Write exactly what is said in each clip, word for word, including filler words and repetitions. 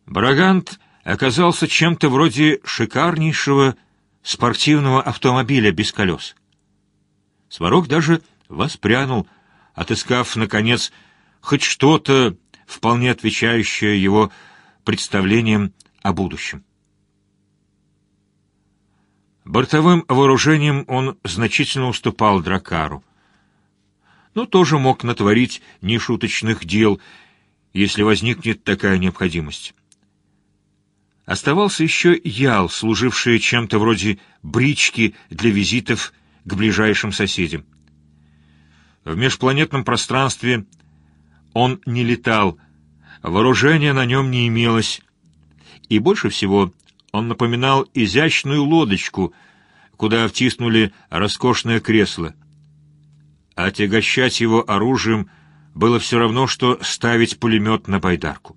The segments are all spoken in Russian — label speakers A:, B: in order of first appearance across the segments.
A: Брагант оказался чем-то вроде шикарнейшего спортивного автомобиля без колес. Сварог даже воспрянул, отыскав, наконец, хоть что-то, вполне отвечающее его представлениям о будущем. Бортовым вооружением он значительно уступал дракару, но тоже мог натворить нешуточных дел, если возникнет такая необходимость. Оставался еще ял, служивший чем-то вроде брички для визитов к ближайшим соседям. В межпланетном пространстве он не летал, вооружения на нем не имелось, и больше всего он напоминал изящную лодочку, куда втиснули роскошное кресло. А отягощать его оружием было все равно, что ставить пулемет на байдарку.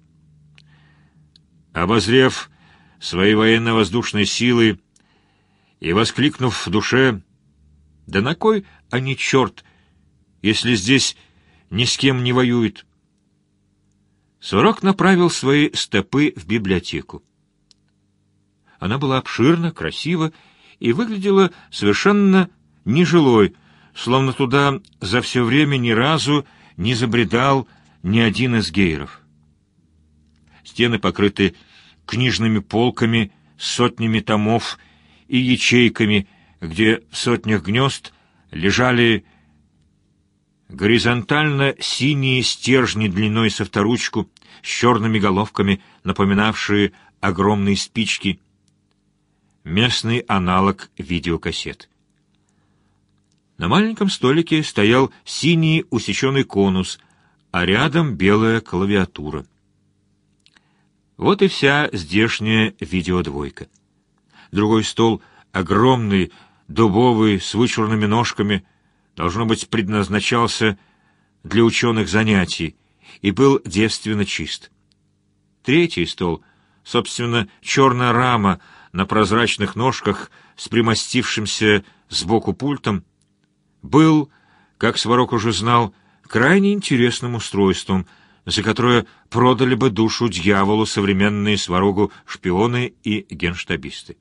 A: Обозрев свои военно-воздушные силы и воскликнув в душе: «Да на кой они, черт, если здесь ни с кем не воюют?» Сварог направил свои стопы в библиотеку. Она была обширна, красива и выглядела совершенно нежилой, словно туда за все время ни разу не забредал ни один из гейров. Стены покрыты книжными полками, сотнями томов и ячейками, где в сотнях гнезд лежали горизонтально синие стержни длиной со вторучку с черными головками, напоминавшие огромные спички, местный аналог видеокассет. На маленьком столике стоял синий усеченный конус, а рядом белая клавиатура. Вот и вся здешняя видеодвойка. Другой стол, огромный, дубовый, с вычурными ножками, должно быть, предназначался для ученых занятий и был девственно чист. Третий стол, собственно, черная рама на прозрачных ножках с примостившимся сбоку пультом, был, как Сварог уже знал, крайне интересным устройством, за которое продали бы душу дьяволу современные Сварогу шпионы и генштабисты.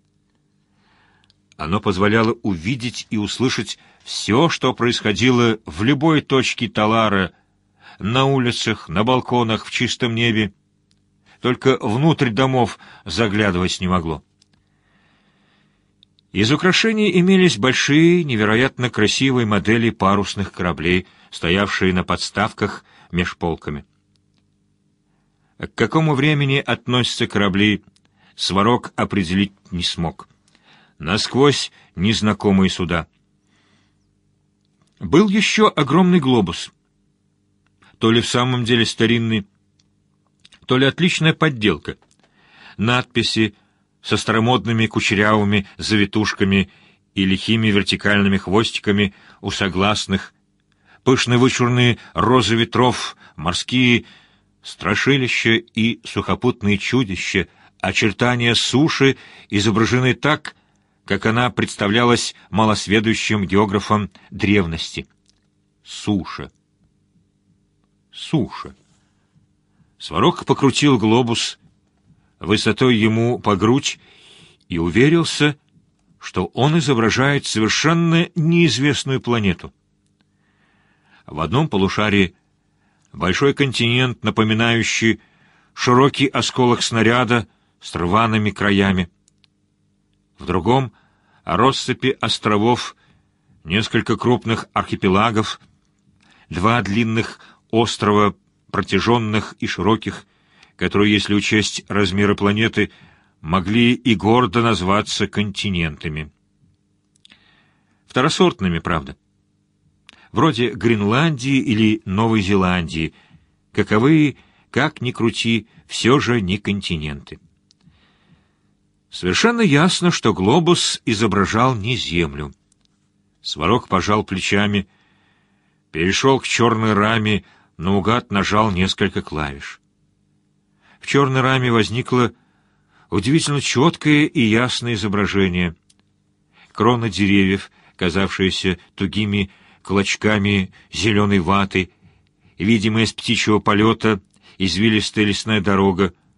A: Оно позволяло увидеть и услышать все, что происходило в любой точке Талара, на улицах, на балконах, в чистом небе. Только внутрь домов заглядывать не могло. Из украшений имелись большие, невероятно красивые модели парусных кораблей, стоявшие на подставках меж полками. К какому времени относятся корабли, Сварог определить не смог. Насквозь незнакомые суда. Был еще огромный глобус. То ли в самом деле старинный, то ли отличная подделка. Надписи со старомодными кучерявыми завитушками и лихими вертикальными хвостиками у согласных, пышные вычурные розы ветров, морские страшилища и сухопутные чудища, очертания суши изображены так, как она представлялась малосведущим географом древности. Суша. Суша. Сварог покрутил глобус высотой ему по грудь и уверился, что он изображает совершенно неизвестную планету. В одном полушарии большой континент, напоминающий широкий осколок снаряда с рваными краями. В другом — россыпи островов, несколько крупных архипелагов, два длинных острова, протяженных и широких, которые, если учесть размеры планеты, могли и гордо назваться континентами. Второсортными, правда. Вроде Гренландии или Новой Зеландии, каковые, как ни крути, все же не континенты. Совершенно ясно, что глобус изображал не Землю. Сварог пожал плечами, перешел к черной раме, наугад нажал несколько клавиш. В черной раме возникло удивительно четкое и ясное изображение. Кроны деревьев, казавшиеся тугими клочками зеленой ваты, видимая с птичьего полета извилистая лесная дорога,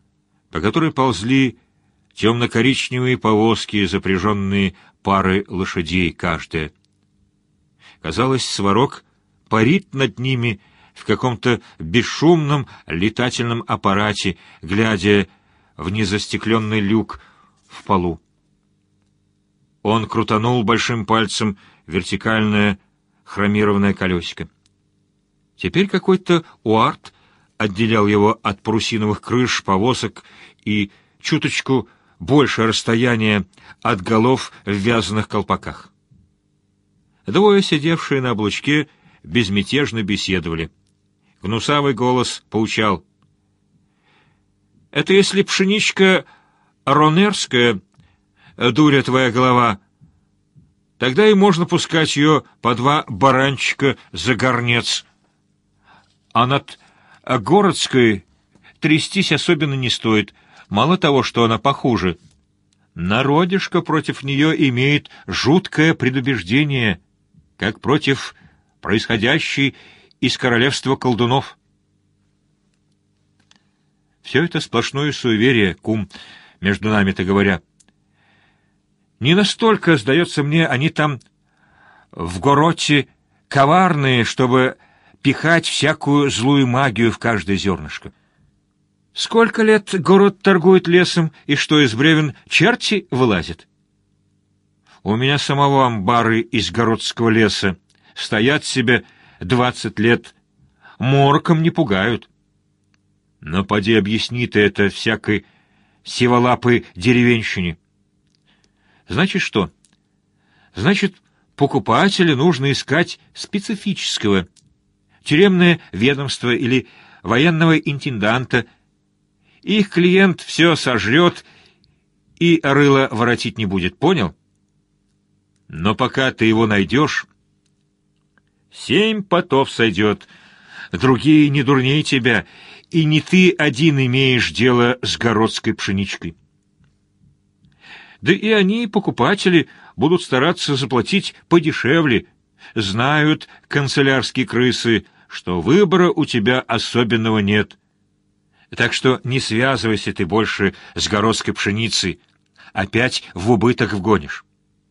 A: по которой ползли темно-коричневые повозки, запряженные парой лошадей каждая. Казалось, Сварог парит над ними в каком-то бесшумном летательном аппарате, глядя в незастекленный люк в полу. Он крутанул большим пальцем вертикальное хромированное колесико. Теперь какой-то уарт отделял его от парусиновых крыш повозок и чуточку больше расстояния от голов в вязаных колпаках. Двое, сидевшие на облучке, безмятежно беседовали. Гнусавый голос поучал: «Это если пшеничка ронерская, дуря твоя голова, тогда и можно пускать ее по два баранчика за горнец. А над городской трястись особенно не стоит, мало того, что она похуже. Народишко против нее имеет жуткое предубеждение, как против происходящей из королевства колдунов». Все это сплошное суеверие, кум, между нами-то говоря. Не настолько, сдается мне, они там в городе коварные, чтобы пихать всякую злую магию в каждое зернышко. Сколько лет город торгует лесом, и что из бревен черти вылазят? У меня самого амбары из городского леса стоят себе двадцать лет, мороком не пугают. Но поди объясни ты это всякой сиволапой деревенщине. Значит что? Значит, покупателя нужно искать специфического, тюремное ведомство или военного интенданта, и их клиент все сожрет и рыло воротить не будет, понял? Но пока ты его найдешь, семь потов сойдет, другие не дурней тебя, и не ты один имеешь дело с городской пшеничкой. Да и они, покупатели, будут стараться заплатить подешевле, знают канцелярские крысы, что выбора у тебя особенного нет. Так что не связывайся ты больше с городской пшеницей, опять в убыток вгонишь.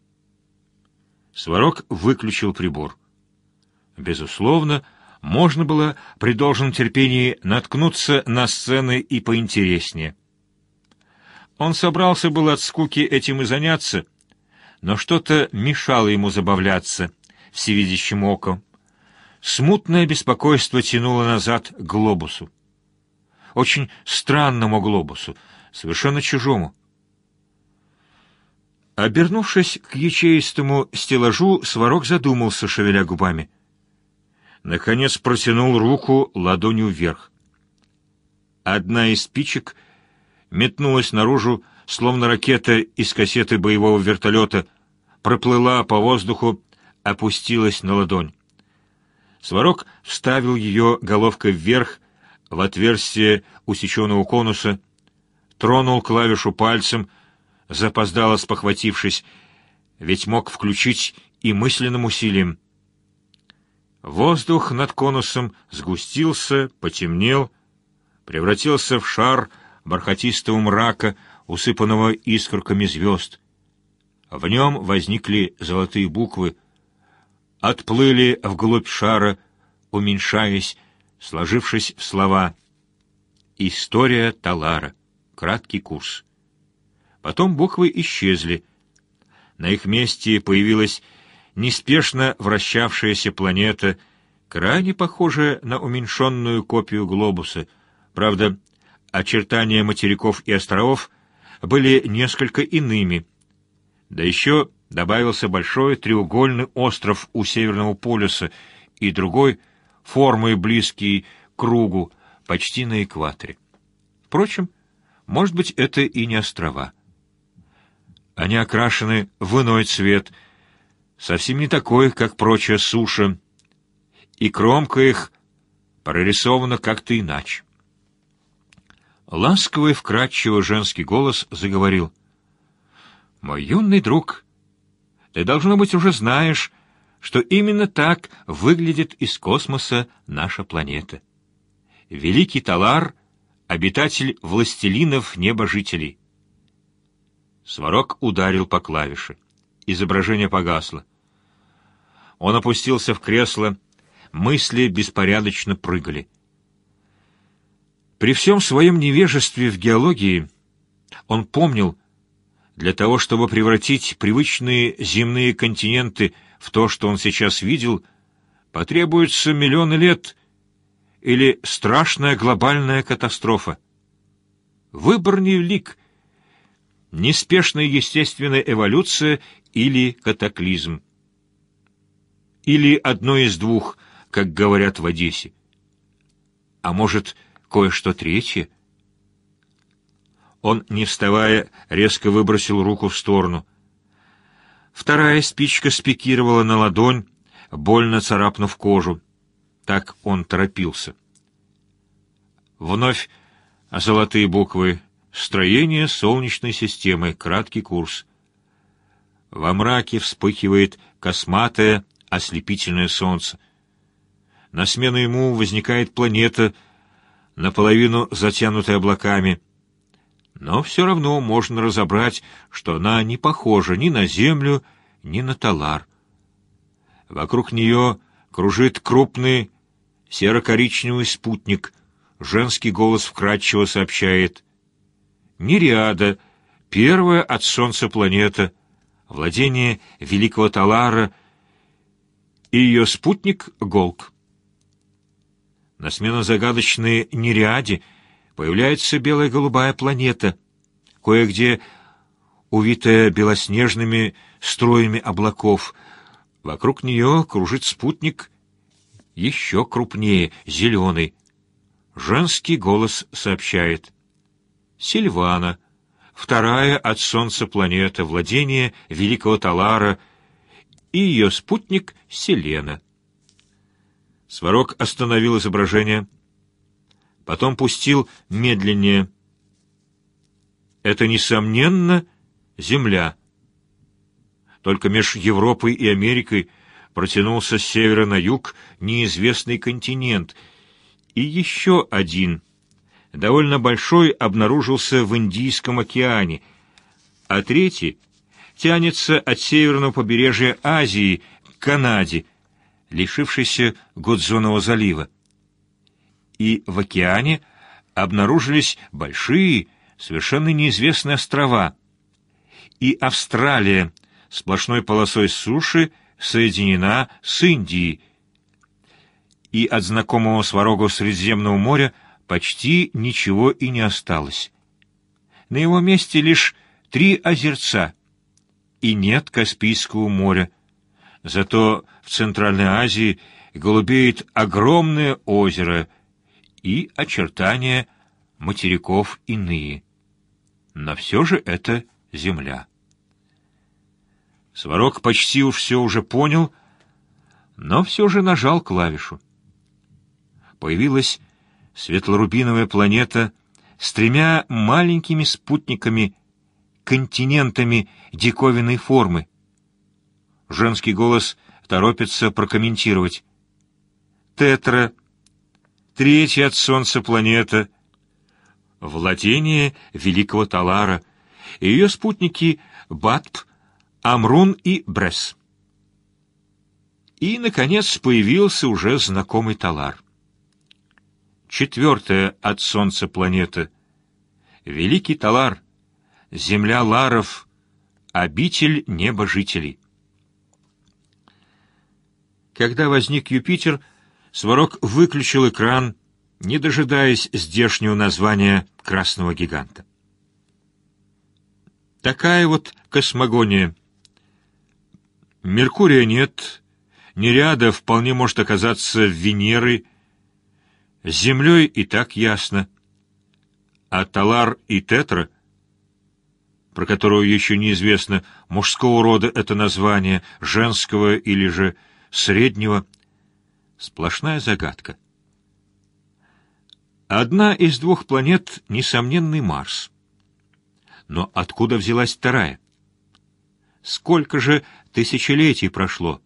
A: Сварог выключил прибор. Безусловно, можно было при должном терпении наткнуться на сцены и поинтереснее. Он собрался было от скуки этим и заняться, но что-то мешало ему забавляться всевидящим оком. Смутное беспокойство тянуло назад к глобусу. Очень странному глобусу, совершенно чужому. Обернувшись к ячеистому стеллажу, Сварог задумался, шевеля губами. Наконец протянул руку ладонью вверх. Одна из спичек метнулась наружу, словно ракета из кассеты боевого вертолета, проплыла по воздуху, опустилась на ладонь. Сварог вставил ее головкой вверх в отверстие усеченного конуса, тронул клавишу пальцем, запоздало спохватившись, ведь мог включить и мысленным усилием. Воздух над конусом сгустился, потемнел, превратился в шар бархатистого мрака, усыпанного искорками звезд. В нем возникли золотые буквы, отплыли вглубь шара, уменьшаясь, сложившись в слова «История Талара», краткий курс. Потом буквы исчезли. На их месте появилась неспешно вращавшаяся планета, крайне похожая на уменьшенную копию глобуса. Правда, очертания материков и островов были несколько иными. Да еще добавился большой треугольный остров у Северного полюса и другой, формой близкий к кругу, почти на экваторе. Впрочем, может быть, это и не острова. Они окрашены в иной цвет, совсем не такой, как прочая суша, и кромка их прорисована как-то иначе. Ласковый, вкрадчивый женский голос заговорил. «Мой юный друг, ты, должно быть, уже знаешь, что именно так выглядит из космоса наша планета. Великий Талар обитатель властелинов небожителей. Сварог ударил по клавише. Изображение погасло. Он опустился в кресло, мысли беспорядочно прыгали. При всем своем невежестве в геологии он помнил, для того, чтобы превратить привычные земные континенты в то, что он сейчас видел, потребуется миллионы лет или страшная глобальная катастрофа. Выбор невелик. Неспешная естественная эволюция или катаклизм. Или одно из двух, как говорят в Одессе. А может, кое-что третье? Он, не вставая, резко выбросил руку в сторону. Вторая спичка спикировала на ладонь, больно царапнув кожу. Так он торопился. Вновь золотые буквы. Строение Солнечной системы. Краткий курс. Во мраке вспыхивает косматое, ослепительное солнце. На смену ему возникает планета, наполовину затянутая облаками. Но все равно можно разобрать, что она не похожа ни на Землю, ни на Талар. Вокруг нее кружит крупный серо-коричневый спутник. Женский голос вкрадчиво сообщает: Нереада, первая от Солнца планета, владение Великого Талара, и ее спутник Голк. На смену загадочной Нереаде появляется белая-голубая планета, кое-где увитая белоснежными струями облаков. Вокруг нее кружит спутник еще крупнее, зеленый. Женский голос сообщает: Сильвана, вторая от Солнца планета, владение Великого Талара, и ее спутник Селена. Сварог остановил изображение, потом пустил медленнее. Это, несомненно, Земля. Только меж Европой и Америкой протянулся с севера на юг неизвестный континент, и еще один, довольно большой, обнаружился в Индийском океане, а третий тянется от северного побережья Азии к Канаде, лишившейся Гудзонова залива. И в океане обнаружились большие, совершенно неизвестные острова, и Австралия сплошной полосой суши соединена с Индией, и от знакомого Сварогу Средиземного моря почти ничего и не осталось. На его месте лишь три озерца, и нет Каспийского моря. Зато в Центральной Азии голубеет огромное озеро и очертания материков иные. Но все же это земля. Сварог почти уж все уже понял, но все же нажал клавишу. Появилась светлорубиновая планета с тремя маленькими спутниками, континентами диковинной формы. Женский голос торопится прокомментировать. Тетра, третья от Солнца планета, владение Великого Талара, и ее спутники Батп, Амрун и Брес. И, наконец, появился уже знакомый Талар. Четвертая от Солнца планета, Великий Талар, земля ларов, обитель небожителей. Когда возник Юпитер, Сварог выключил экран, не дожидаясь здешнего названия красного гиганта. Такая вот космогония. Меркурия нет, Нереада вполне может оказаться Венерой, с Землей и так ясно. А Талар и Тетра, про которую еще неизвестно, мужского рода это название, женского или же среднего, сплошная загадка. Одна из двух планет — несомненный Марс. Но откуда взялась вторая? Сколько же тысячелетий прошло?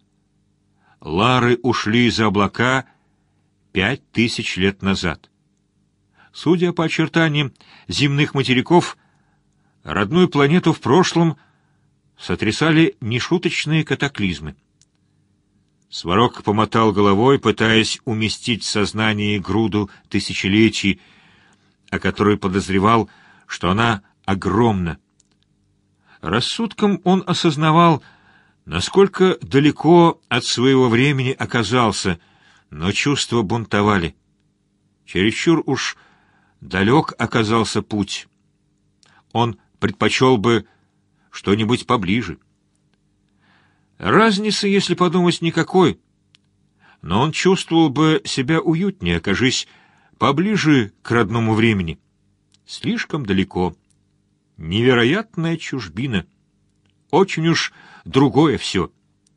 A: Лары ушли за облака пять тысяч лет назад. Судя по очертаниям земных материков, родную планету в прошлом сотрясали нешуточные катаклизмы. Сварог помотал головой, пытаясь уместить в сознании груду тысячелетий, о которой подозревал, что она огромна. Рассудком он осознавал, насколько далеко от своего времени оказался, но чувства бунтовали. Чересчур уж далек оказался путь. Он предпочел бы что-нибудь поближе. Разницы, если подумать, никакой, но он чувствовал бы себя уютнее, окажись поближе к родному времени. Слишком далеко. Невероятная чужбина. Очень уж другое все.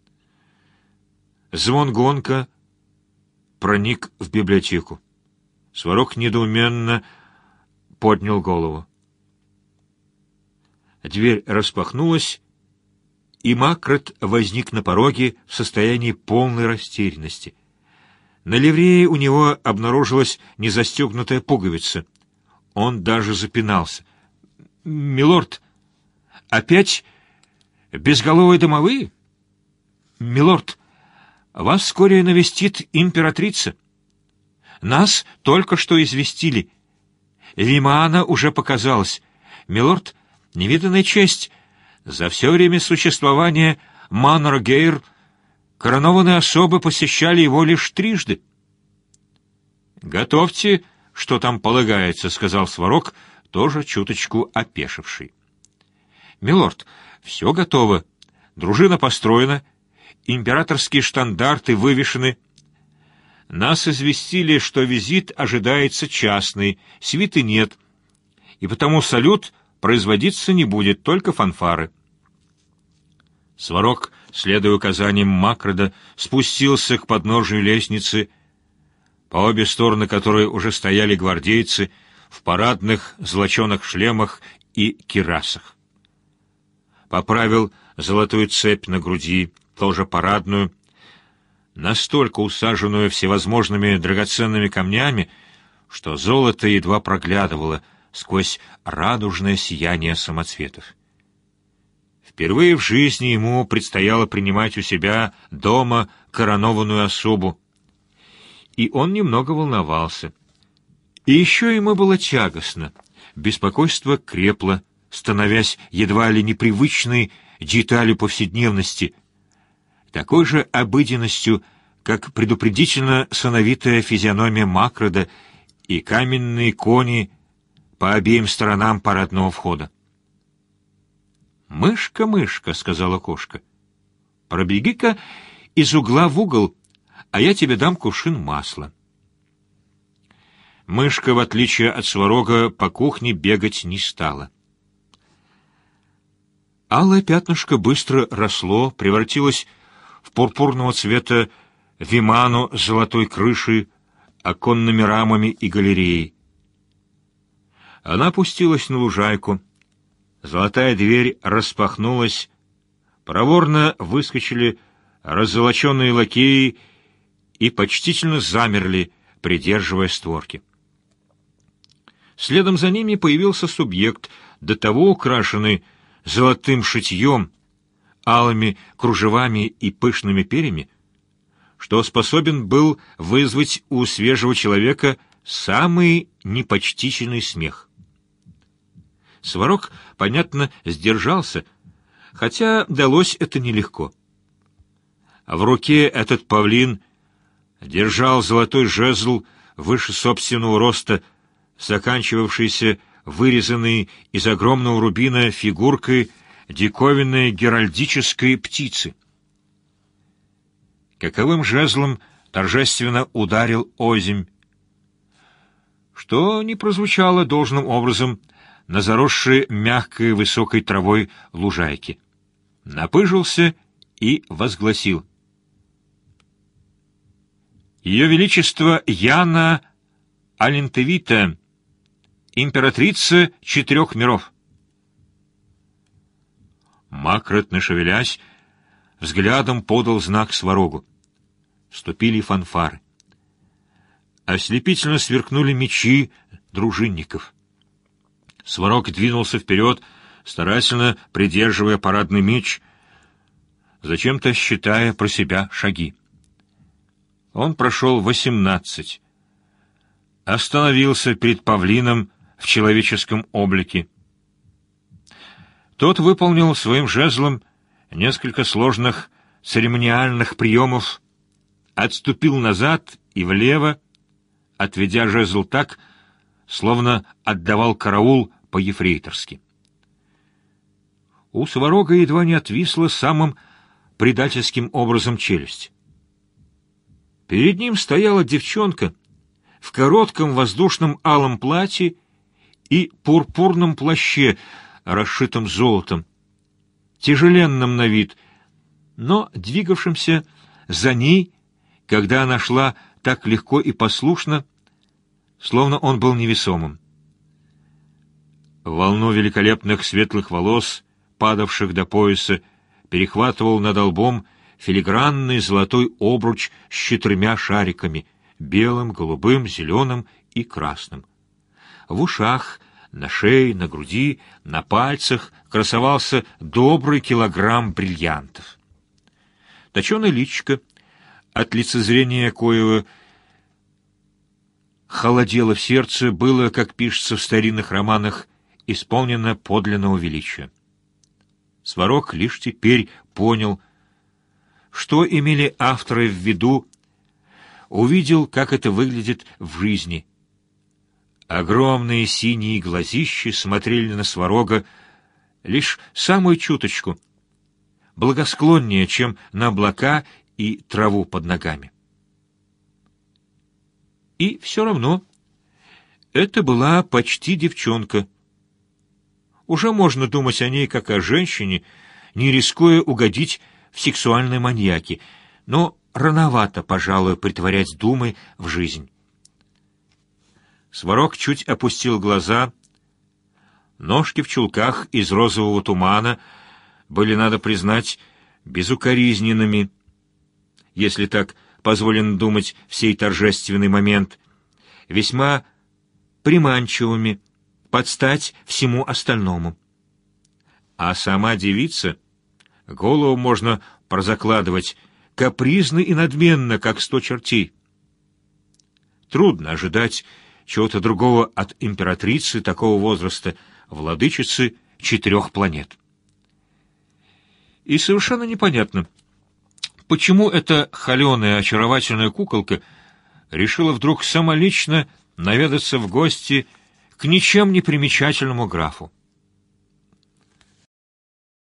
A: Звон гонка проник в библиотеку. Сварог недоуменно поднял голову. Дверь распахнулась, и Макрат возник на пороге в состоянии полной растерянности. На ливрее у него обнаружилась незастегнутая пуговица. Он даже запинался. «Милорд, опять безголовые домовые? Милорд, вас вскоре навестит императрица. Нас только что известили. Вимаана уже показалась. Милорд, невиданная честь. За все время существования Маннер-Гейр коронованные особы посещали его лишь трижды». «Готовьте, что там полагается», — сказал Сварог, тоже чуточку опешивший. «Милорд, все готово. Дружина построена, императорские штандарты вывешены. Нас известили, что визит ожидается частный, свиты нет, и потому салют производиться не будет, только фанфары». Сварог, следуя указаниям Макрада, спустился к подножию лестницы, по обе стороны которой уже стояли гвардейцы в парадных золоченых шлемах и кирасах. Поправил золотую цепь на груди, тоже парадную, настолько усаженную всевозможными драгоценными камнями, что золото едва проглядывало сквозь радужное сияние самоцветов. Впервые в жизни ему предстояло принимать у себя дома коронованную особу, и он немного волновался. И еще ему было тягостно, беспокойство крепло, становясь едва ли непривычной деталью повседневности, такой же обыденностью, как предупредительно сановитая физиономия Макрада и каменные кони по обеим сторонам парадного входа. «Мышка, мышка», — сказала кошка, — «пробеги-ка из угла в угол, а я тебе дам кувшин масла». Мышка, в отличие от Сварога, по кухне бегать не стала. Алое пятнышко быстро росло, превратилось в пурпурного цвета виману с золотой крышей, оконными рамами и галереей. Она опустилась на лужайку. Золотая дверь распахнулась, проворно выскочили раззолоченные лакеи и почтительно замерли, придерживая створки. Следом за ними появился субъект, до того украшенный золотым шитьем, алыми кружевами и пышными перьями, что способен был вызвать у свежего человека самый непочтительный смех. Сварог, понятно, сдержался, хотя далось это нелегко. А в руке этот павлин держал золотой жезл выше собственного роста, заканчивавшийся вырезанной из огромного рубина фигуркой диковинной геральдической птицы. Каковым жезлом торжественно ударил озимь, что не прозвучало должным образом на заросшей мягкой высокой травой лужайке. Напыжился и возгласил: «Ее Величество Яна Алентевита, императрица четырех миров». Макрат, нашевелясь, взглядом подал знак Сварогу. Вступили фанфары. Ослепительно сверкнули мечи, дружинников. Сварог двинулся вперед, старательно придерживая парадный меч, зачем-то считая про себя шаги. Он прошел восемнадцать, остановился перед павлином в человеческом облике. Тот выполнил своим жезлом несколько сложных церемониальных приемов, отступил назад и влево, отведя жезл так, словно отдавал караул по-ефрейторски. У Сварога едва не отвисла самым предательским образом челюсть. Перед ним стояла девчонка в коротком воздушном алом платье и пурпурном плаще, расшитом золотом, тяжеленном на вид, но двигавшимся за ней, когда она шла так легко и послушно, словно он был невесомым. Волну великолепных светлых волос, падавших до пояса, перехватывал над лбом филигранный золотой обруч с четырьмя шариками — белым, голубым, зеленым и красным. В ушах, на шее, на груди, на пальцах красовался добрый килограмм бриллиантов. Точеное личико, от лицезрения коего холодело в сердце, было, как пишется в старинных романах, исполнено подлинного величия. Сварог лишь теперь понял, что имели авторы в виду, увидел, как это выглядит в жизни. Огромные синие глазищи смотрели на Сварога лишь самую чуточку, благосклоннее, чем на облака и траву под ногами. И все равно это была почти девчонка. Уже можно думать о ней как о женщине, не рискуя угодить в сексуальной маньяке, но рановато, пожалуй, притворять думы в жизнь. Сварог чуть опустил глаза. Ножки в чулках из розового тумана были, надо признать, безукоризненными, если так позволено думать в сей торжественный момент, весьма приманчивыми, под стать всему остальному. А сама девица, голову можно прозакладывать, капризно и надменно, как сто чертей. Трудно ожидать чего-то другого от императрицы такого возраста, владычицы четырех планет. И совершенно непонятно, почему эта холеная очаровательная куколка решила вдруг самолично наведаться в гости к ничем не примечательному графу.